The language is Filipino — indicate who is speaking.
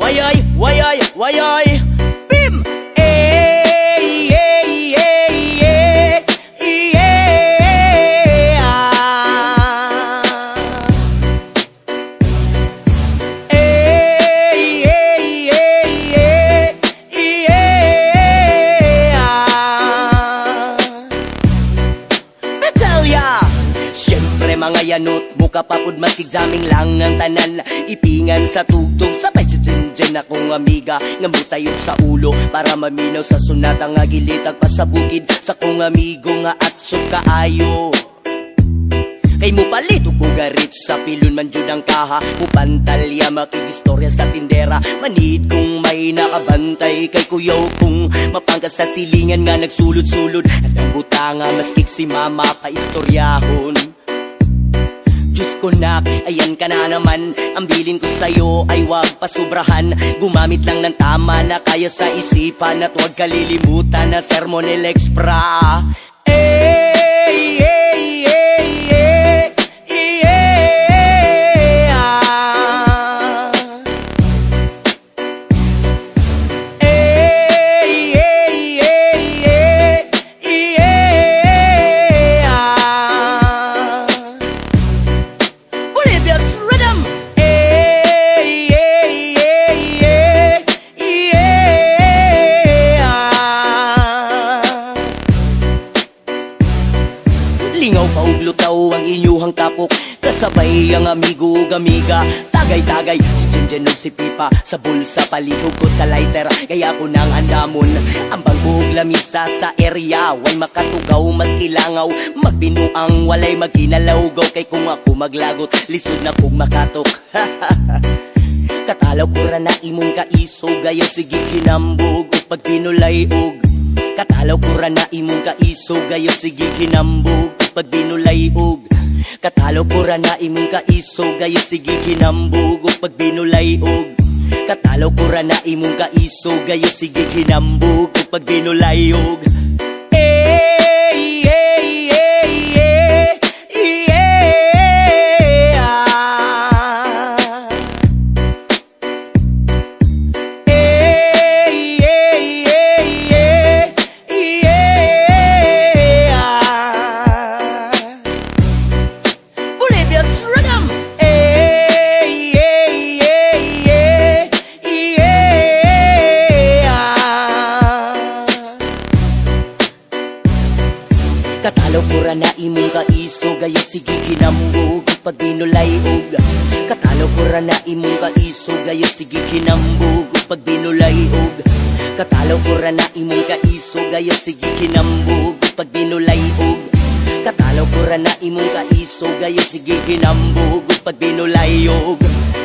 Speaker 1: Wayay, Bim! Ey, ey, ey, ey, ey, ey, ey, ey, ey, Betelya! Siyempre mga yanot, muka papud makigjaming lang ang tanan. Ipingan sa tugtog, sabay si Jenjen akong amiga. Ngamutayon sa ulo, para maminaw sa sunat. Ang agilitag pa sa bukid, sa kong amigo nga atsog kaayo. Kay mo palit ugarit sa pilon man jud ang kaha. Mupantalya makigistorya sa tindera. Manid kung may nakabantay kay kuyaw kung mapangkat sa silingan nga nagsulod-sulod. At ang butanga maskik si mama paistoryahon. Diyos ko nak, ayan ka na naman. Ang bilin ko sa'yo ay wag pasubrahan. Gumamit lang ng tama na kaya sa isipan. At wag kalilimutan na sermon el expra. Ey, ey, ey, ey, ey, ey, ey, ey, Bolivia's rhythm. Ey, ey, ey, ey, lingaw pa ug lutaw ang inyuhang tapok. Kasabay ang amigo ug amiga. Tagay-tagay si Jenjen ug si Pipa. Sa bulsa palihog ko sa lighter. Kaya ko nang andamon ang bangko ug lamisa sa area. Way makatugaw maski langaw. Magbinuang walay maghinalawgaw. Kay kung ako maglagot lisod na kog makatok. Katalaw ko ra na imong kaiso. Gayo sige kinambog ug pag pinulay og. Katalaw ko ra na imong kaiso. Gayo sige kinambog pag binulay og. Katalaw ko ra na imong kaiso. Gayo sige kinambog ug pag binulay og. Katalaw ko ra na imong kaiso. Gayo sige kinambog ug pag binulay og. Ey, ey, ey, ey, ey, Bolivia's rhythm. Ey, ey, ey, ey, ey, Katalaw ko ra na imong kaiso. Gayo sige kinambog pag binulay og. Katalaw ko ra na imong kaiso. Gayo sige kinambog pag binulay og. Katalaw ko ra na imong kaiso. Gayo sige kinambog pag binulay og. Katalaw ko ra na imong kaiso. Gayo sige kinambog pag binulay og.